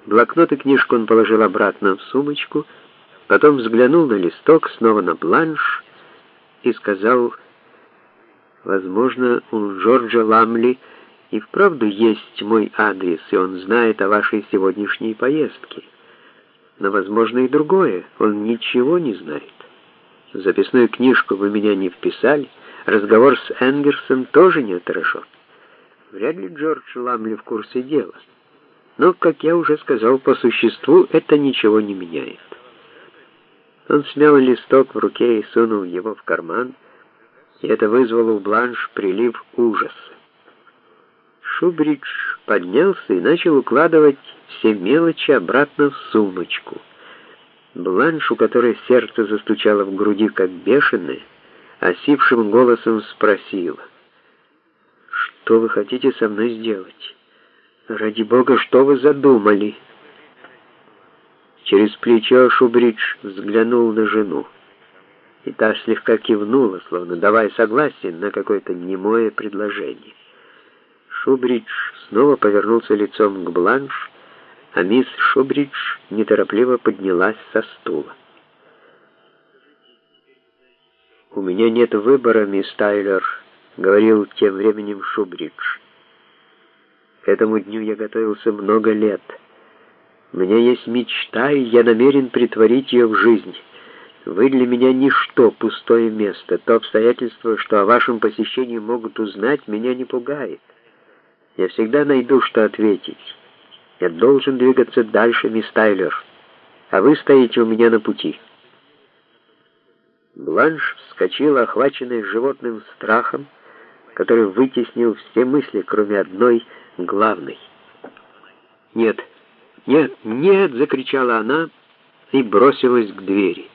Блокнот и книжку он положил обратно в сумочку, потом взглянул на листок, снова на бланш и сказал: «Возможно, у Джорджа Ламли и вправду есть мой адрес, и он знает о вашей сегодняшней поездке. Но, возможно, и другое. Он ничего не знает. В записную книжку вы меня не вписали, разговор с Энгерсом тоже не отражен. Вряд ли Джордж Ламли в курсе дела. Но, как я уже сказал, по существу это ничего не меняет». Он смял листок в руке и сунул его в карман, и это вызвало у Бланш прилив ужаса. Шубридж поднялся и начал укладывать все мелочи обратно в сумочку. Бланш, у которой сердце застучало в груди как бешеное, осипшим голосом спросила: «Что вы хотите со мной сделать? Ради Бога, что вы задумали?» Через плечо Шубридж взглянул на жену, и та слегка кивнула, словно давая согласие на какое-то немое предложение. Шубридж снова повернулся лицом к Бланш, а мисс Шубридж неторопливо поднялась со стула. «У меня нет выбора, мисс Тайлер», — говорил тем временем Шубридж. «К этому дню я готовился много лет. У меня есть мечта, и я намерен притворить ее в жизнь. Вы для меня ничто, пустое место. То обстоятельство, что о вашем посещении могут узнать, меня не пугает. Я всегда найду, что ответить. Я должен двигаться дальше, мисс Тайлер, а вы стоите у меня на пути». Бланш вскочила, охваченная животным страхом, который вытеснил все мысли, кроме одной главной. «Нет, нет, нет!» — закричала она и бросилась к двери.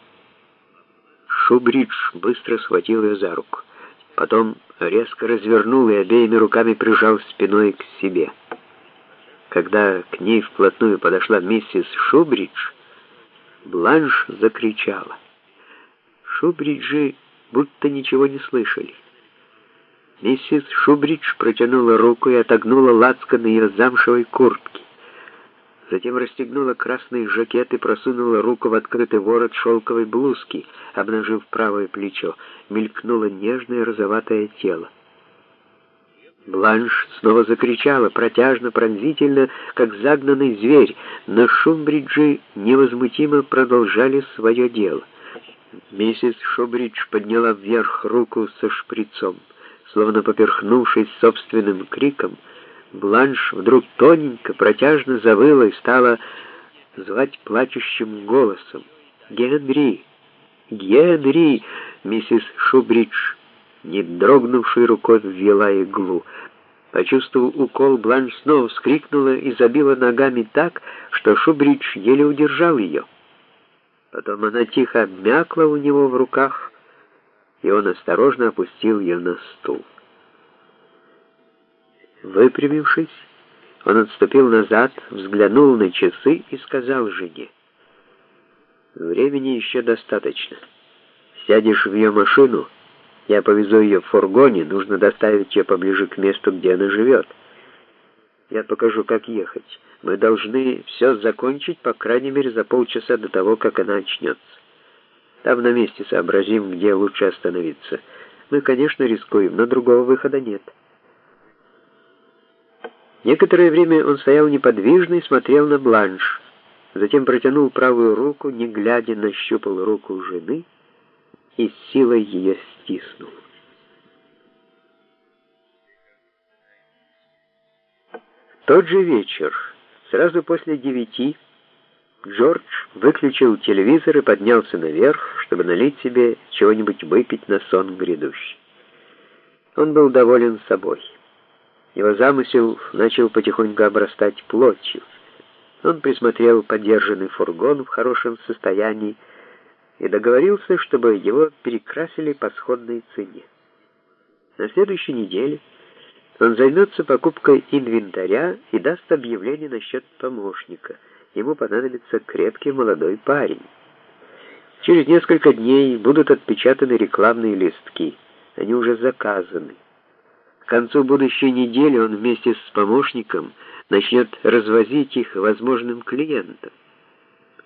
Шубридж быстро схватил ее за руку. Потом резко развернул и обеими руками прижал спиной к себе. Когда к ней вплотную подошла миссис Шубридж, Бланш закричала. Шубриджи будто ничего не слышали. Миссис Шубридж протянула руку и отогнула лацкан ее замшевой куртки. Затем расстегнула красный жакет и просунула руку в открытый ворот шелковой блузки, обнажив правое плечо. Мелькнуло нежное розоватое тело. Бланш снова закричала, протяжно, пронзительно, как загнанный зверь, но Шубриджи невозмутимо продолжали свое дело. Миссис Шубридж подняла вверх руку со шприцом. Словно поперхнувшись собственным криком, Бланш вдруг тоненько, протяжно завыла и стала звать плачущим голосом: «Генри! Генри!» Миссис Шубридж, не дрогнувшей рукой, ввела иглу. Почувствовав укол, Бланш снова вскрикнула и забила ногами так, что Шубридж еле удержал ее. Потом она тихо обмякла у него в руках, и он осторожно опустил ее на стул. Выпрямившись, он отступил назад, взглянул на часы и сказал жене: «Времени еще достаточно. Сядешь в ее машину, я повезу ее в фургоне, нужно доставить ее поближе к месту, где она живет. Я покажу, как ехать. Мы должны все закончить, по крайней мере, за полчаса до того, как она очнется. Там на месте сообразим, где лучше остановиться. Мы, конечно, рискуем, но другого выхода нет». Некоторое время он стоял неподвижно и смотрел на Бланш. Затем протянул правую руку, не глядя, нащупал руку жены и с силой ее стиснул. В тот же вечер, сразу после 9, Джордж выключил телевизор и поднялся наверх, чтобы налить себе чего-нибудь выпить на сон грядущий. Он был доволен собой. Его замысел начал потихоньку обрастать плотью. Он присмотрел подержанный фургон в хорошем состоянии и договорился, чтобы его перекрасили по сходной цене. На следующей неделе он займется покупкой инвентаря и даст объявление насчет помощника. Ему понадобится крепкий молодой парень. Через несколько дней будут отпечатаны рекламные листки. Они уже заказаны. К концу будущей недели он вместе с помощником начнет развозить их возможным клиентам.